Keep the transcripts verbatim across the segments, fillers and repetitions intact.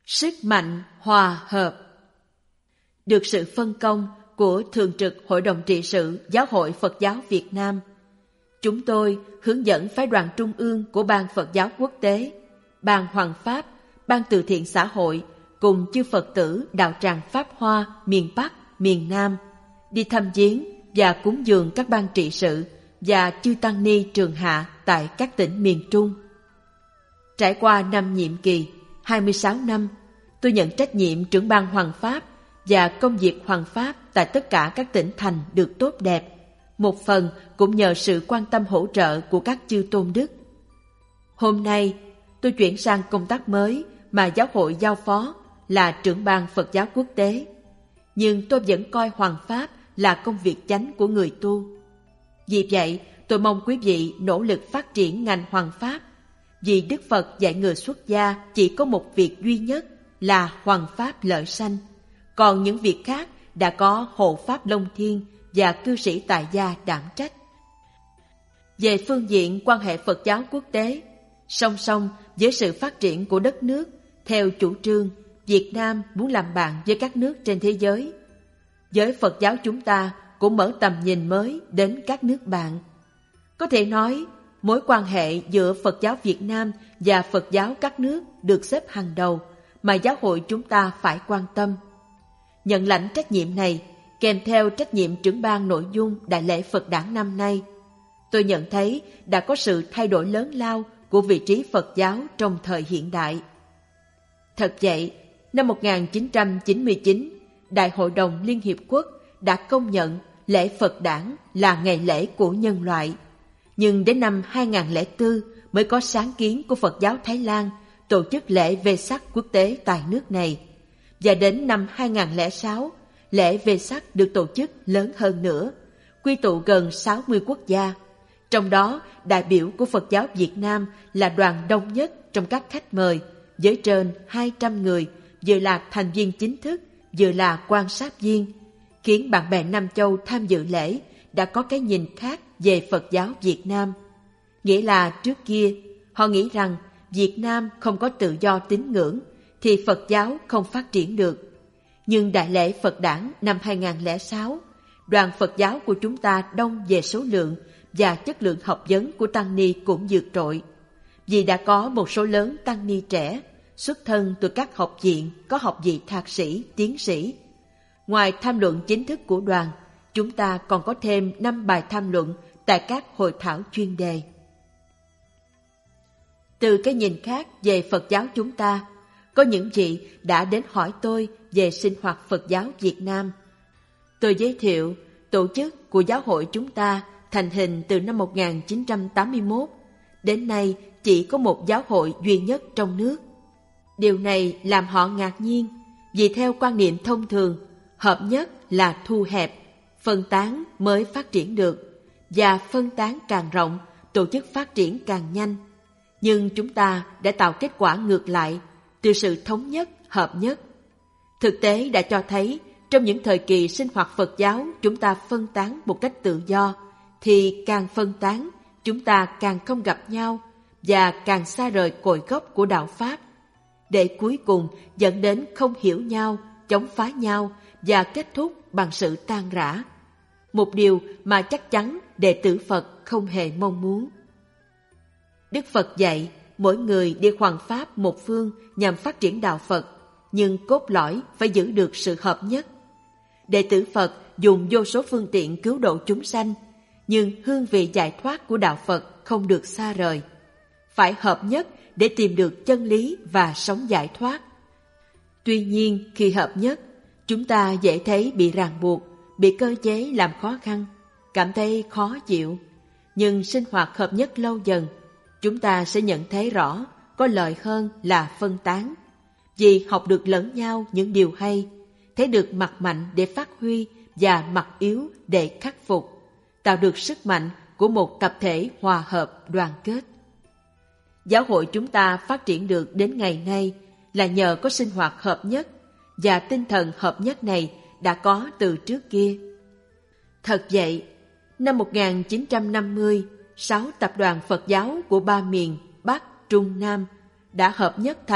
Sức mạnh hòa hợp. Được sự phân công của Thường trực Hội đồng trị sự Giáo hội Phật giáo Việt Nam, chúng tôi hướng dẫn phái đoàn trung ương của Ban Phật giáo Quốc tế, Ban Hoằng Pháp, Ban Từ thiện xã hội cùng chư Phật tử đạo tràng Pháp Hoa miền Bắc, miền Nam đi thăm viếng và cúng dường các ban trị sự và chư tăng ni trường hạ tại các tỉnh miền Trung. Trải qua năm nhiệm kỳ, hai mươi sáu năm, tôi nhận trách nhiệm trưởng ban Hoằng Pháp và công việc Hoằng Pháp tại tất cả các tỉnh thành được tốt đẹp, một phần cũng nhờ sự quan tâm hỗ trợ của các chư tôn đức. Hôm nay, tôi chuyển sang công tác mới mà giáo hội giao phó là trưởng ban Phật giáo quốc tế, nhưng tôi vẫn coi Hoằng Pháp là công việc chánh của người tu. Vì vậy, tôi mong quý vị nỗ lực phát triển ngành Hoằng Pháp, vì Đức Phật dạy người xuất gia chỉ có một việc duy nhất là Hoằng Pháp lợi sanh, còn những việc khác đã có Hộ Pháp Long Thiên và cư sĩ tại gia đảm trách. Về phương diện quan hệ Phật giáo quốc tế, song song với sự phát triển của đất nước, theo chủ trương Việt Nam muốn làm bạn với các nước trên thế giới, giới Phật giáo chúng ta cũng mở tầm nhìn mới đến các nước bạn. Có thể nói, mối quan hệ giữa Phật giáo Việt Nam và Phật giáo các nước được xếp hàng đầu mà giáo hội chúng ta phải quan tâm. Nhận lãnh trách nhiệm này, kèm theo trách nhiệm trưởng ban nội dung Đại lễ Phật đản năm nay, tôi nhận thấy đã có sự thay đổi lớn lao của vị trí Phật giáo trong thời hiện đại. Thật vậy, năm một nghìn chín trăm chín mươi chín, Đại hội đồng Liên Hiệp Quốc đã công nhận lễ Phật đản là ngày lễ của nhân loại. Nhưng đến năm hai nghìn không trăm lẻ bốn mới có sáng kiến của Phật giáo Thái Lan tổ chức lễ Vesak quốc tế tại nước này. Và đến năm hai nghìn không trăm lẻ sáu, lễ Vesak được tổ chức lớn hơn nữa, quy tụ gần sáu mươi quốc gia. Trong đó, đại biểu của Phật giáo Việt Nam là đoàn đông nhất trong các khách mời, với trên hai trăm người, vừa là thành viên chính thức, vừa là quan sát viên, khiến bạn bè Nam Châu tham dự lễ đã có cái nhìn khác về Phật giáo Việt Nam. Nghĩa là trước kia, họ nghĩ rằng Việt Nam không có tự do tín ngưỡng, thì Phật giáo không phát triển được. Nhưng Đại lễ Phật đản năm hai nghìn không trăm lẻ sáu, đoàn Phật giáo của chúng ta đông về số lượng và chất lượng học vấn của tăng ni cũng vượt trội. Vì đã có một số lớn tăng ni trẻ, xuất thân từ các học viện có học vị thạc sĩ, tiến sĩ. Ngoài tham luận chính thức của đoàn, chúng ta còn có thêm năm bài tham luận tại các hội thảo chuyên đề. Từ cái nhìn khác về Phật giáo chúng ta, có những vị đã đến hỏi tôi về sinh hoạt Phật giáo Việt Nam. Tôi giới thiệu tổ chức của giáo hội chúng ta thành hình từ năm một nghìn chín trăm tám mươi mốt, đến nay chỉ có một giáo hội duy nhất trong nước. Điều này làm họ ngạc nhiên, vì theo quan niệm thông thường, hợp nhất là thu hẹp, phân tán mới phát triển được, và phân tán càng rộng, tổ chức phát triển càng nhanh. Nhưng chúng ta đã tạo kết quả ngược lại, từ sự thống nhất, hợp nhất. Thực tế đã cho thấy, trong những thời kỳ sinh hoạt Phật giáo chúng ta phân tán một cách tự do, thì càng phân tán, chúng ta càng không gặp nhau và càng xa rời cội gốc của đạo Pháp, để cuối cùng dẫn đến không hiểu nhau, chống phá nhau và kết thúc bằng sự tan rã. Một điều mà chắc chắn đệ tử Phật không hề mong muốn. Đức Phật dạy mỗi người đi hoằng pháp một phương nhằm phát triển đạo Phật, nhưng cốt lõi phải giữ được sự hợp nhất. Đệ tử Phật dùng vô số phương tiện cứu độ chúng sanh, nhưng hương vị giải thoát của đạo Phật không được xa rời. Phải hợp nhất để tìm được chân lý và sống giải thoát. Tuy nhiên, khi hợp nhất, chúng ta dễ thấy bị ràng buộc, bị cơ chế làm khó khăn, cảm thấy khó chịu. Nhưng sinh hoạt hợp nhất lâu dần, chúng ta sẽ nhận thấy rõ có lợi hơn là phân tán. Vì học được lẫn nhau những điều hay, thấy được mặt mạnh để phát huy và mặt yếu để khắc phục, tạo được sức mạnh của một tập thể hòa hợp đoàn kết. Giáo hội chúng ta phát triển được đến ngày nay là nhờ có sinh hoạt hợp nhất, và tinh thần hợp nhất này đã có từ trước kia. Thật vậy, năm một nghìn chín trăm năm mươi, sáu tập đoàn Phật giáo của ba miền Bắc, Trung, Nam đã hợp nhất thành Tổng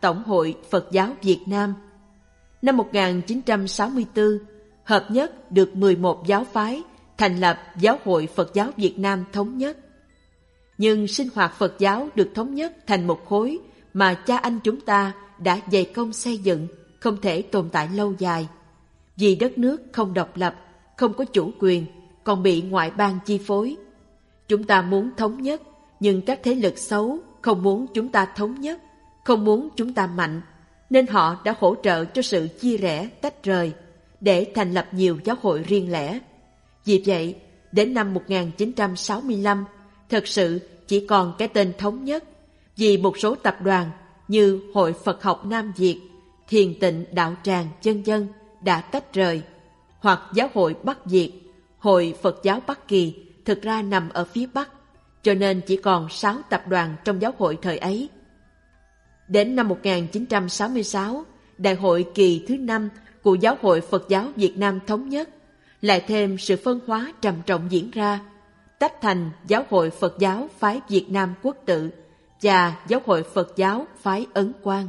Tổng hội Phật giáo Việt Nam. Năm một nghìn chín trăm sáu mươi tư, hợp nhất được mười một giáo phái, thành lập Giáo hội Phật giáo Việt Nam Thống nhất. Nhưng sinh hoạt Phật giáo được thống nhất thành một khối mà cha anh chúng ta đã dày công xây dựng, không thể tồn tại lâu dài. Vì đất nước không độc lập, không có chủ quyền, còn bị ngoại bang chi phối. Chúng ta muốn thống nhất, nhưng các thế lực xấu không muốn chúng ta thống nhất, không muốn chúng ta mạnh, nên họ đã hỗ trợ cho sự chia rẽ, tách rời, để thành lập nhiều giáo hội riêng lẻ. Vì vậy, đến năm một nghìn chín trăm sáu mươi lăm, thật sự chỉ còn cái tên thống nhất, vì một số tập đoàn như Hội Phật học Nam Việt, Thiền Tịnh Đạo Tràng, vân vân đã tách rời, hoặc Giáo hội Bắc Việt, Hội Phật giáo Bắc Kỳ thực ra nằm ở phía Bắc, cho nên chỉ còn sáu tập đoàn trong giáo hội thời ấy. Đến năm một nghìn chín trăm sáu mươi sáu, Đại hội kỳ thứ năm của Giáo hội Phật giáo Việt Nam Thống nhất, lại thêm sự phân hóa trầm trọng diễn ra, tách thành Giáo hội Phật giáo phái Việt Nam Quốc tự và Giáo hội Phật giáo phái Ấn Quang.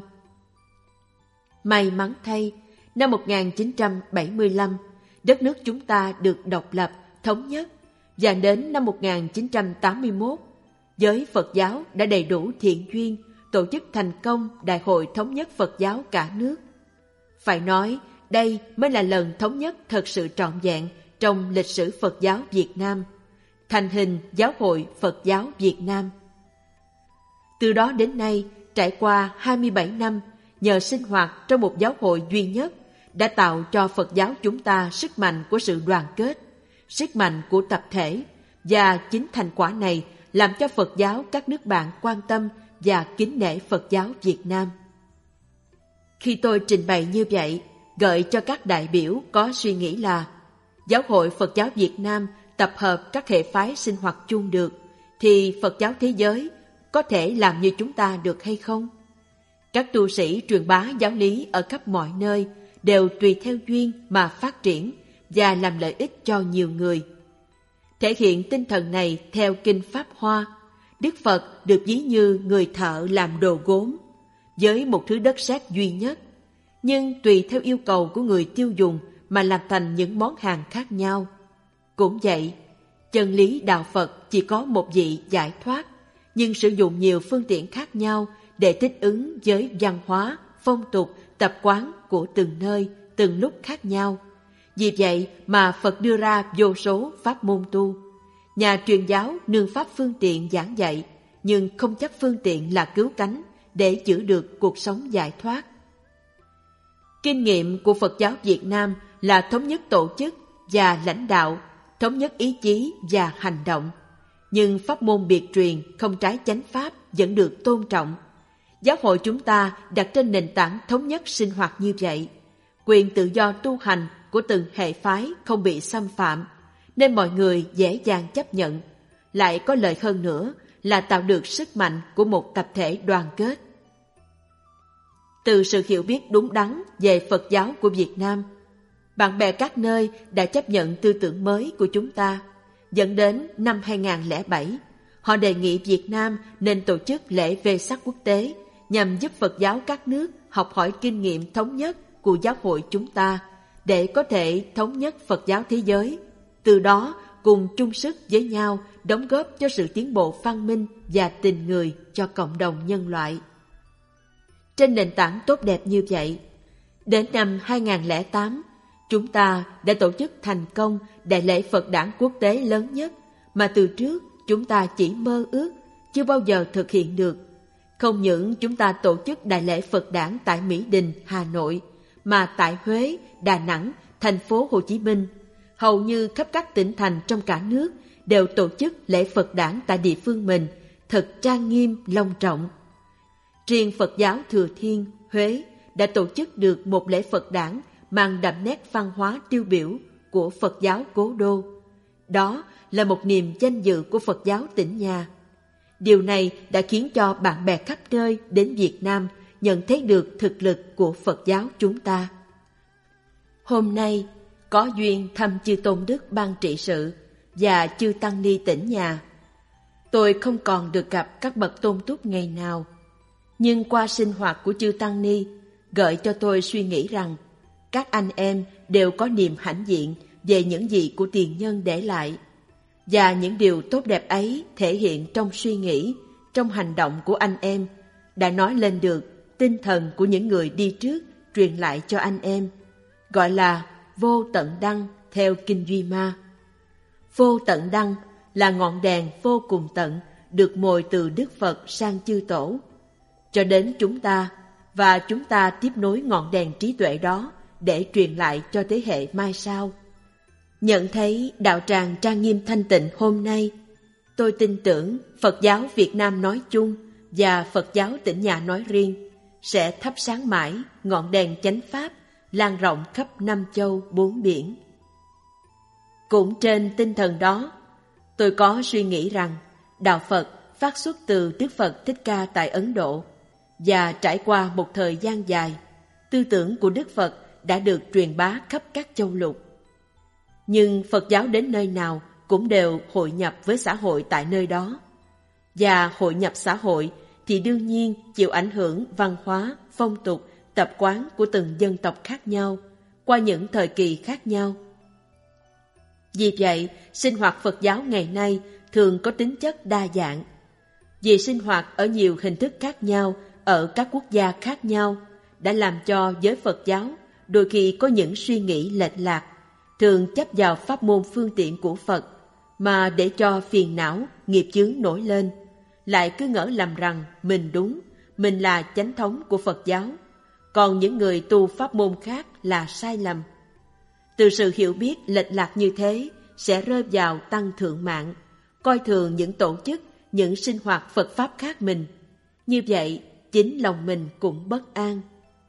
May mắn thay, năm một nghìn chín trăm bảy mươi lăm, đất nước chúng ta được độc lập, thống nhất, và đến năm một nghìn chín trăm tám mươi mốt, giới Phật giáo đã đầy đủ thiện duyên tổ chức thành công Đại hội Thống nhất Phật giáo cả nước. Phải nói, đây mới là lần thống nhất thật sự trọn vẹn trong lịch sử Phật giáo Việt Nam, thành hình Giáo hội Phật giáo Việt Nam. Từ đó đến nay, trải qua hai mươi bảy năm, nhờ sinh hoạt trong một giáo hội duy nhất, đã tạo cho Phật giáo chúng ta sức mạnh của sự đoàn kết, sức mạnh của tập thể, và chính thành quả này làm cho Phật giáo các nước bạn quan tâm và kính nể Phật giáo Việt Nam. Khi tôi trình bày như vậy, gợi cho các đại biểu có suy nghĩ là Giáo hội Phật giáo Việt Nam tập hợp các hệ phái sinh hoạt chung được, thì Phật giáo thế giới có thể làm như chúng ta được hay không? Các tu sĩ truyền bá giáo lý ở khắp mọi nơi đều tùy theo duyên mà phát triển và làm lợi ích cho nhiều người. Thể hiện tinh thần này theo Kinh Pháp Hoa, Đức Phật được ví như người thợ làm đồ gốm, với một thứ đất sét duy nhất, nhưng tùy theo yêu cầu của người tiêu dùng mà làm thành những món hàng khác nhau. Cũng vậy, chân lý đạo Phật chỉ có một vị giải thoát, nhưng sử dụng nhiều phương tiện khác nhau để thích ứng với văn hóa, phong tục, tập quán của từng nơi, từng lúc khác nhau. Vì vậy mà Phật đưa ra vô số pháp môn tu. Nhà truyền giáo nương pháp phương tiện giảng dạy, nhưng không chắc phương tiện là cứu cánh để giữ được cuộc sống giải thoát. Kinh nghiệm của Phật giáo Việt Nam là thống nhất tổ chức và lãnh đạo, thống nhất ý chí và hành động. Nhưng pháp môn biệt truyền không trái chánh pháp vẫn được tôn trọng. Giáo hội chúng ta đặt trên nền tảng thống nhất sinh hoạt như vậy, quyền tự do tu hành của từng hệ phái không bị xâm phạm, nên mọi người dễ dàng chấp nhận. Lại có lợi hơn nữa là tạo được sức mạnh của một tập thể đoàn kết. Từ sự hiểu biết đúng đắn về Phật giáo của Việt Nam, bạn bè các nơi đã chấp nhận tư tưởng mới của chúng ta. Dẫn đến năm hai nghìn lẻ bảy, họ đề nghị Việt Nam nên tổ chức lễ Vesak quốc tế nhằm giúp Phật giáo các nước học hỏi kinh nghiệm thống nhất của giáo hội chúng ta để có thể thống nhất Phật giáo thế giới. Từ đó cùng chung sức với nhau đóng góp cho sự tiến bộ văn minh và tình người cho cộng đồng nhân loại. Trên nền tảng tốt đẹp như vậy, đến năm hai nghìn lẻ tám, chúng ta đã tổ chức thành công đại lễ Phật đản quốc tế lớn nhất mà từ trước chúng ta chỉ mơ ước, chưa bao giờ thực hiện được. Không những chúng ta tổ chức đại lễ Phật đản tại Mỹ Đình, Hà Nội, mà tại Huế, Đà Nẵng, thành phố Hồ Chí Minh, hầu như khắp các tỉnh thành trong cả nước đều tổ chức lễ Phật đản tại địa phương mình, thật trang nghiêm, long trọng. Riêng Phật giáo Thừa Thiên, Huế đã tổ chức được một lễ Phật đản mang đậm nét văn hóa tiêu biểu của Phật giáo Cố Đô. Đó là một niềm danh dự của Phật giáo tỉnh nhà. Điều này đã khiến cho bạn bè khắp nơi đến Việt Nam nhận thấy được thực lực của Phật giáo chúng ta. Hôm nay, có duyên thăm chư Tôn Đức Ban Trị Sự và chư Tăng Ni tỉnh nhà. Tôi không còn được gặp các bậc tôn túc ngày nào. Nhưng qua sinh hoạt của chư Tăng Ni, gợi cho tôi suy nghĩ rằng các anh em đều có niềm hãnh diện về những gì của tiền nhân để lại. Và những điều tốt đẹp ấy thể hiện trong suy nghĩ, trong hành động của anh em, đã nói lên được tinh thần của những người đi trước truyền lại cho anh em, gọi là vô tận đăng theo Kinh Duy Ma. Vô tận đăng là ngọn đèn vô cùng tận được mồi từ Đức Phật sang chư tổ, cho đến chúng ta, và chúng ta tiếp nối ngọn đèn trí tuệ đó để truyền lại cho thế hệ mai sau. Nhận thấy đạo tràng trang nghiêm thanh tịnh hôm nay, tôi tin tưởng Phật giáo Việt Nam nói chung và Phật giáo Tịnh Nhà nói riêng sẽ thắp sáng mãi ngọn đèn chánh pháp lan rộng khắp năm châu bốn biển. Cũng trên tinh thần đó, tôi có suy nghĩ rằng đạo Phật phát xuất từ Đức Phật Thích Ca tại Ấn Độ, và trải qua một thời gian dài, tư tưởng của Đức Phật đã được truyền bá khắp các châu lục. Nhưng Phật giáo đến nơi nào cũng đều hội nhập với xã hội tại nơi đó. Và hội nhập xã hội thì đương nhiên chịu ảnh hưởng văn hóa, phong tục, tập quán của từng dân tộc khác nhau, qua những thời kỳ khác nhau. Vì vậy, sinh hoạt Phật giáo ngày nay thường có tính chất đa dạng. Vì sinh hoạt ở nhiều hình thức khác nhau ở các quốc gia khác nhau đã làm cho giới Phật giáo đôi khi có những suy nghĩ lệch lạc, thường chấp vào pháp môn phương tiện của Phật mà để cho phiền não, nghiệp chướng nổi lên, lại cứ ngỡ lầm rằng mình đúng, mình là chánh thống của Phật giáo, còn những người tu pháp môn khác là sai lầm. Từ sự hiểu biết lệch lạc như thế sẽ rơi vào tăng thượng mạng, coi thường những tổ chức, những sinh hoạt Phật Pháp khác mình. Như vậy, chính lòng mình cũng bất an.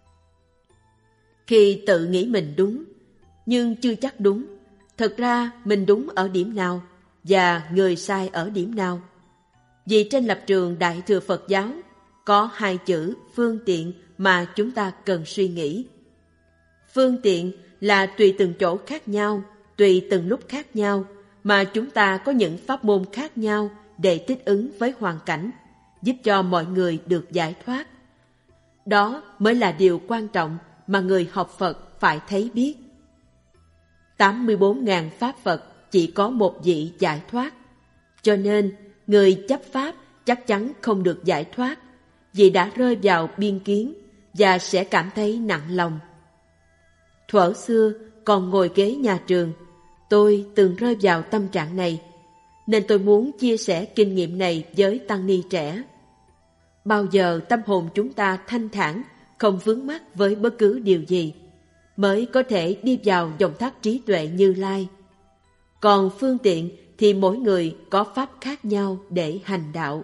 Khi tự nghĩ mình đúng, nhưng chưa chắc đúng, thật ra mình đúng ở điểm nào và người sai ở điểm nào. Vì trên lập trường Đại Thừa Phật giáo có hai chữ phương tiện mà chúng ta cần suy nghĩ. Phương tiện là tùy từng chỗ khác nhau, tùy từng lúc khác nhau mà chúng ta có những pháp môn khác nhau để thích ứng với hoàn cảnh, giúp cho mọi người được giải thoát. Đó mới là điều quan trọng mà người học Phật phải thấy biết. tám mươi bốn nghìn pháp Phật chỉ có một vị giải thoát, cho nên người chấp pháp chắc chắn không được giải thoát vì đã rơi vào biên kiến và sẽ cảm thấy nặng lòng. Thuở xưa còn ngồi ghế nhà trường, tôi từng rơi vào tâm trạng này, nên tôi muốn chia sẻ kinh nghiệm này với tăng ni trẻ. Bao giờ tâm hồn chúng ta thanh thản, không vướng mắc với bất cứ điều gì, mới có thể đi vào dòng thác trí tuệ Như Lai. Còn phương tiện thì mỗi người có pháp khác nhau để hành đạo.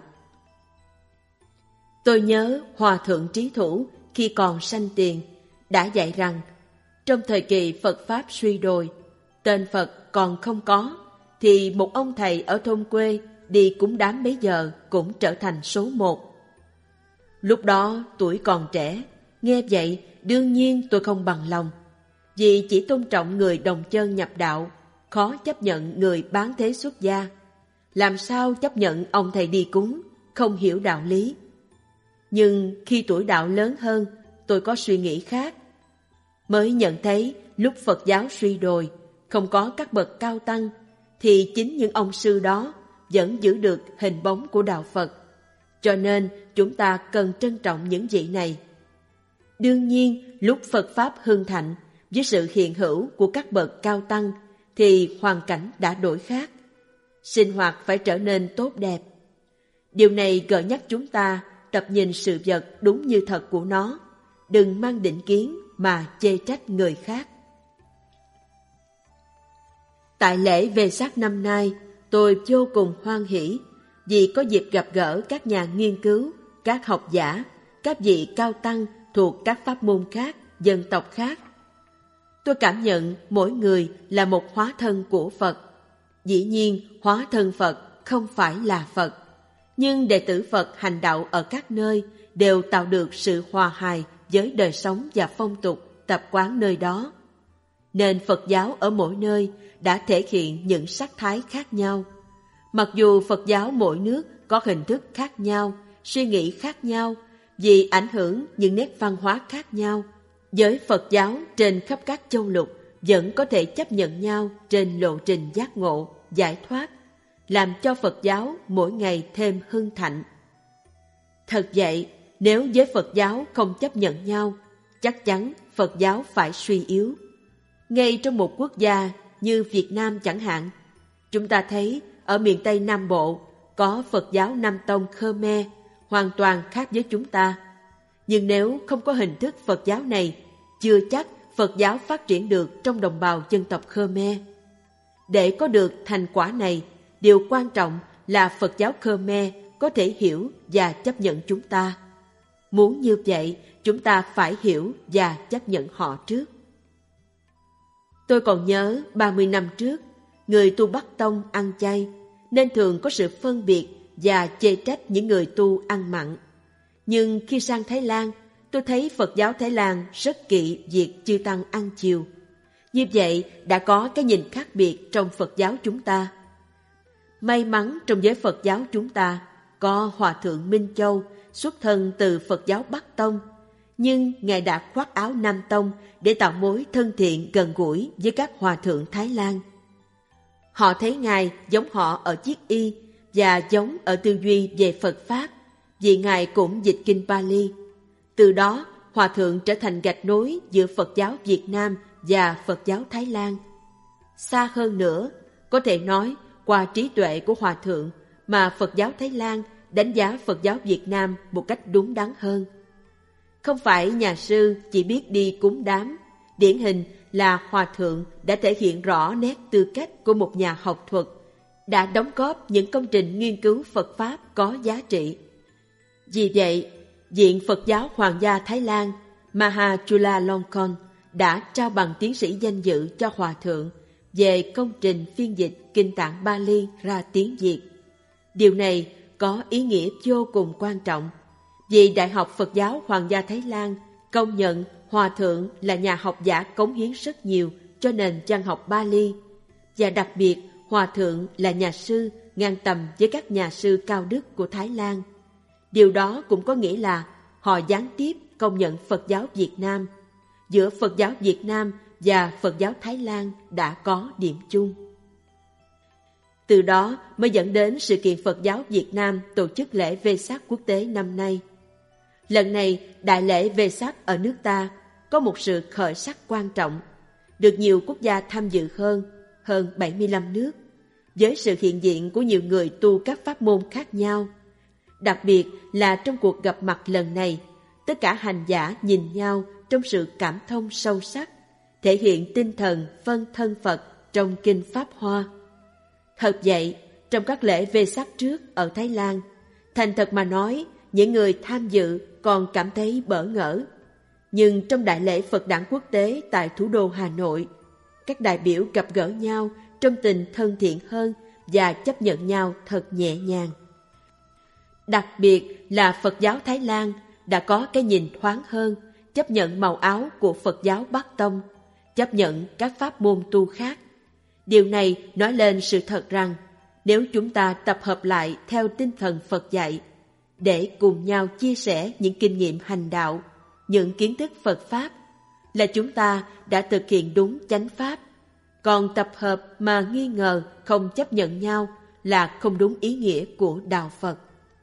Tôi nhớ Hòa Thượng Trí Thủ khi còn sanh tiền đã dạy rằng trong thời kỳ Phật Pháp suy đồi, tên Phật còn không có, thì một ông thầy ở thôn quê đi cúng đám bấy giờ cũng trở thành số một. Lúc đó tuổi còn trẻ, nghe vậy đương nhiên tôi không bằng lòng, vì chỉ tôn trọng người đồng chân nhập đạo, khó chấp nhận người bán thế xuất gia. Làm sao chấp nhận ông thầy đi cúng, không hiểu đạo lý. Nhưng khi tuổi đạo lớn hơn, tôi có suy nghĩ khác. Mới nhận thấy lúc Phật giáo suy đồi, không có các bậc cao tăng, thì chính những ông sư đó vẫn giữ được hình bóng của đạo Phật. Cho nên chúng ta cần trân trọng những vị này. Đương nhiên, lúc Phật Pháp hưng thịnh, với sự hiện hữu của các bậc cao tăng, thì hoàn cảnh đã đổi khác. Sinh hoạt phải trở nên tốt đẹp. Điều này gợi nhắc chúng ta tập nhìn sự vật đúng như thật của nó, đừng mang định kiến mà chê trách người khác. Tại lễ Vesak năm nay, tôi vô cùng hoan hỷ vì có dịp gặp gỡ các nhà nghiên cứu, các học giả, các vị cao tăng thuộc các pháp môn khác, dân tộc khác. Tôi cảm nhận mỗi người là một hóa thân của Phật. Dĩ nhiên, hóa thân Phật không phải là Phật, nhưng đệ tử Phật hành đạo ở các nơi đều tạo được sự hòa hài với đời sống và phong tục, tập quán nơi đó. Nên Phật giáo ở mỗi nơi đã thể hiện những sắc thái khác nhau. Mặc dù Phật giáo mỗi nước có hình thức khác nhau, suy nghĩ khác nhau, Vì ảnh hưởng những nét văn hóa khác nhau, giới Phật giáo trên khắp các châu lục vẫn có thể chấp nhận nhau trên lộ trình giác ngộ, giải thoát, làm cho Phật giáo mỗi ngày thêm hưng thịnh. Thật vậy, nếu giới Phật giáo không chấp nhận nhau, chắc chắn Phật giáo phải suy yếu. Ngay trong một quốc gia như Việt Nam chẳng hạn, chúng ta thấy ở miền Tây Nam Bộ có Phật giáo Nam Tông Khmer, hoàn toàn khác với chúng ta. Nhưng nếu không có hình thức Phật giáo này, chưa chắc Phật giáo phát triển được trong đồng bào dân tộc Khmer. Để có được thành quả này, điều quan trọng là Phật giáo Khmer có thể hiểu và chấp nhận chúng ta. Muốn như vậy, chúng ta phải hiểu và chấp nhận họ trước. Tôi còn nhớ ba mươi năm trước, người tu Bắc Tông ăn chay, nên thường có sự phân biệt và chê trách những người tu ăn mặn. Nhưng khi sang Thái Lan, tôi thấy Phật giáo Thái Lan rất kỵ việc chư tăng ăn chiều. Như vậy đã có cái nhìn khác biệt trong Phật giáo chúng ta. May mắn trong giới Phật giáo chúng ta có Hòa Thượng Minh Châu xuất thân từ Phật giáo Bắc Tông, nhưng Ngài đã khoác áo Nam Tông để tạo mối thân thiện gần gũi với các Hòa Thượng Thái Lan. Họ thấy Ngài giống họ ở chiết y và giống ở tư duy về Phật Pháp, vì Ngài cũng dịch kinh Pali. Từ đó, Hòa Thượng trở thành gạch nối giữa Phật giáo Việt Nam và Phật giáo Thái Lan. Xa hơn nữa, có thể nói qua trí tuệ của Hòa Thượng mà Phật giáo Thái Lan đánh giá Phật giáo Việt Nam một cách đúng đắn hơn. Không phải nhà sư chỉ biết đi cúng đám, điển hình là Hòa Thượng đã thể hiện rõ nét tư cách của một nhà học thuật, đã đóng góp những công trình nghiên cứu Phật Pháp có giá trị. Vì vậy, Viện Phật giáo Hoàng gia Thái Lan Maha Chulalongkorn đã trao bằng tiến sĩ danh dự cho Hòa Thượng về công trình phiên dịch Kinh Tạng Bali ra tiếng Việt. Điều này có ý nghĩa vô cùng quan trọng, vì Đại học Phật giáo Hoàng gia Thái Lan công nhận Hòa Thượng là nhà học giả cống hiến rất nhiều cho nền văn học Bali, và đặc biệt Hòa Thượng là nhà sư ngang tầm với các nhà sư cao đức của Thái Lan. Điều đó cũng có nghĩa là họ gián tiếp công nhận Phật giáo Việt Nam. Giữa Phật giáo Việt Nam và Phật giáo Thái Lan đã có điểm chung. Từ đó mới dẫn đến sự kiện Phật giáo Việt Nam tổ chức lễ Vesak quốc tế năm nay. Lần này, đại lễ Vesak ở nước ta có một sự khởi sắc quan trọng, được nhiều quốc gia tham dự hơn, hơn bảy mươi lăm nước, với sự hiện diện của nhiều người tu các pháp môn khác nhau. Đặc biệt là trong cuộc gặp mặt lần này, tất cả hành giả nhìn nhau trong sự cảm thông sâu sắc, thể hiện tinh thần phân thân Phật trong Kinh Pháp Hoa. Thật vậy, trong các lễ Vesak trước ở Thái Lan, thành thật mà nói, những người tham dự còn cảm thấy bỡ ngỡ. Nhưng trong đại lễ Phật đản quốc tế tại thủ đô Hà Nội, các đại biểu gặp gỡ nhau trong tình thân thiện hơn và chấp nhận nhau thật nhẹ nhàng. Đặc biệt là Phật giáo Thái Lan đã có cái nhìn thoáng hơn, chấp nhận màu áo của Phật giáo Bắc Tông, chấp nhận các pháp môn tu khác. Điều này nói lên sự thật rằng, nếu chúng ta tập hợp lại theo tinh thần Phật dạy, để cùng nhau chia sẻ những kinh nghiệm hành đạo, những kiến thức Phật Pháp, là chúng ta đã thực hiện đúng chánh Pháp. Còn tập hợp mà nghi ngờ không chấp nhận nhau là không đúng ý nghĩa của Đạo Phật.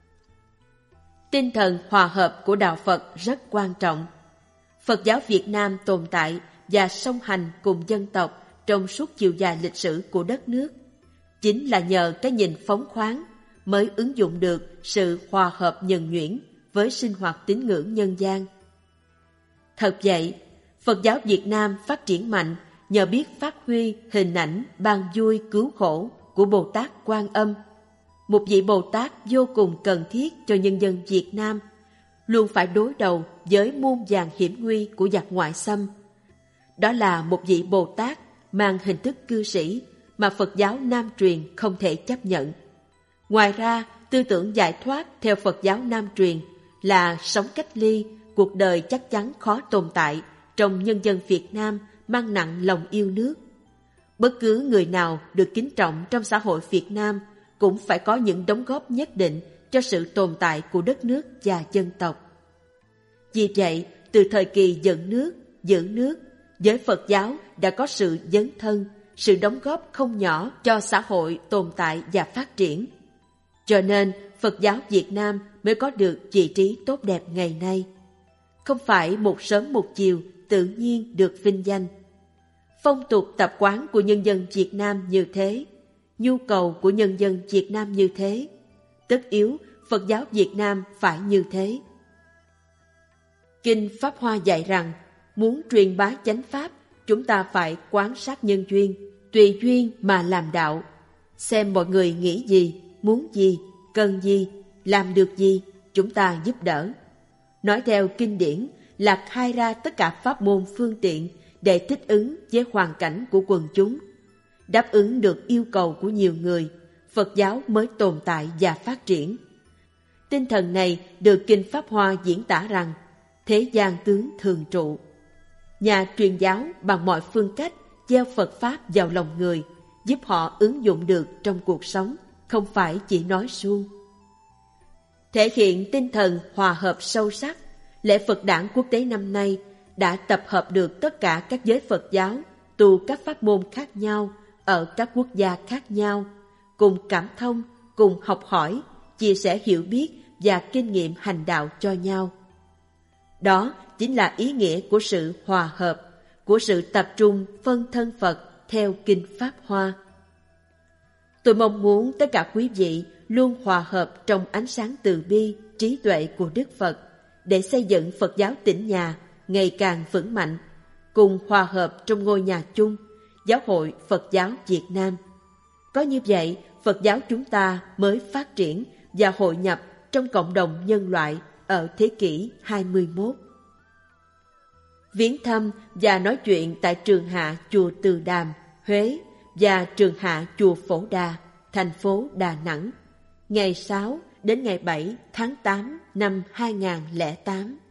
Tinh thần hòa hợp của Đạo Phật rất quan trọng. Phật giáo Việt Nam tồn tại và song hành cùng dân tộc trong suốt chiều dài lịch sử của đất nước, chính là nhờ cái nhìn phóng khoáng mới ứng dụng được sự hòa hợp nhuần nhuyễn với sinh hoạt tín ngưỡng nhân gian. Thật vậy, Phật giáo Việt Nam phát triển mạnh nhờ biết phát huy hình ảnh ban vui cứu khổ của Bồ Tát Quan Âm, một vị Bồ Tát vô cùng cần thiết cho nhân dân Việt Nam, luôn phải đối đầu với muôn vàn hiểm nguy của giặc ngoại xâm. Đó là một vị Bồ Tát mang hình thức cư sĩ mà Phật giáo Nam truyền không thể chấp nhận. Ngoài ra, tư tưởng giải thoát theo Phật giáo Nam truyền là sống cách ly, cuộc đời chắc chắn khó tồn tại trong nhân dân Việt Nam mang nặng lòng yêu nước. Bất cứ người nào được kính trọng trong xã hội Việt Nam cũng phải có những đóng góp nhất định cho sự tồn tại của đất nước và dân tộc. Vì vậy, từ thời kỳ dựng nước, giữ nước, giới Phật giáo đã có sự dấn thân, sự đóng góp không nhỏ cho xã hội tồn tại và phát triển. Cho nên, Phật giáo Việt Nam mới có được vị trí tốt đẹp ngày nay. Không phải một sớm một chiều tự nhiên được vinh danh. Phong tục tập quán của nhân dân Việt Nam như thế, nhu cầu của nhân dân Việt Nam như thế, tất yếu Phật giáo Việt Nam phải như thế. Kinh Pháp Hoa dạy rằng, muốn truyền bá chánh pháp, chúng ta phải quán sát nhân duyên, tùy duyên mà làm đạo. Xem mọi người nghĩ gì, muốn gì, cần gì, làm được gì, chúng ta giúp đỡ. Nói theo kinh điển là khai ra tất cả pháp môn phương tiện để thích ứng với hoàn cảnh của quần chúng. Đáp ứng được yêu cầu của nhiều người, Phật giáo mới tồn tại và phát triển. Tinh thần này được Kinh Pháp Hoa diễn tả rằng, thế gian tướng thường trụ. Nhà truyền giáo bằng mọi phương cách gieo Phật Pháp vào lòng người, giúp họ ứng dụng được trong cuộc sống, không phải chỉ nói suông. Thể hiện tinh thần hòa hợp sâu sắc, lễ Phật đản quốc tế năm nay đã tập hợp được tất cả các giới Phật giáo tu các pháp môn khác nhau ở các quốc gia khác nhau, cùng cảm thông, cùng học hỏi, chia sẻ hiểu biết và kinh nghiệm hành đạo cho nhau. Đó chính là ý nghĩa của sự hòa hợp, của sự tập trung phân thân Phật theo Kinh Pháp Hoa. Tôi mong muốn tất cả quý vị luôn hòa hợp trong ánh sáng từ bi, trí tuệ của Đức Phật để xây dựng Phật giáo Tĩnh Nhà ngày càng vững mạnh, cùng hòa hợp trong ngôi nhà chung, Giáo hội Phật giáo Việt Nam. Có như vậy, Phật giáo chúng ta mới phát triển và hội nhập trong cộng đồng nhân loại ở thế kỷ hai mươi mốt. Viếng thăm và nói chuyện tại trường hạ chùa Từ Đàm, Huế và trường hạ chùa Phổ Đà, thành phố Đà Nẵng, ngày sáu đến ngày bảy tháng tám năm hai nghìn không trăm lẻ tám.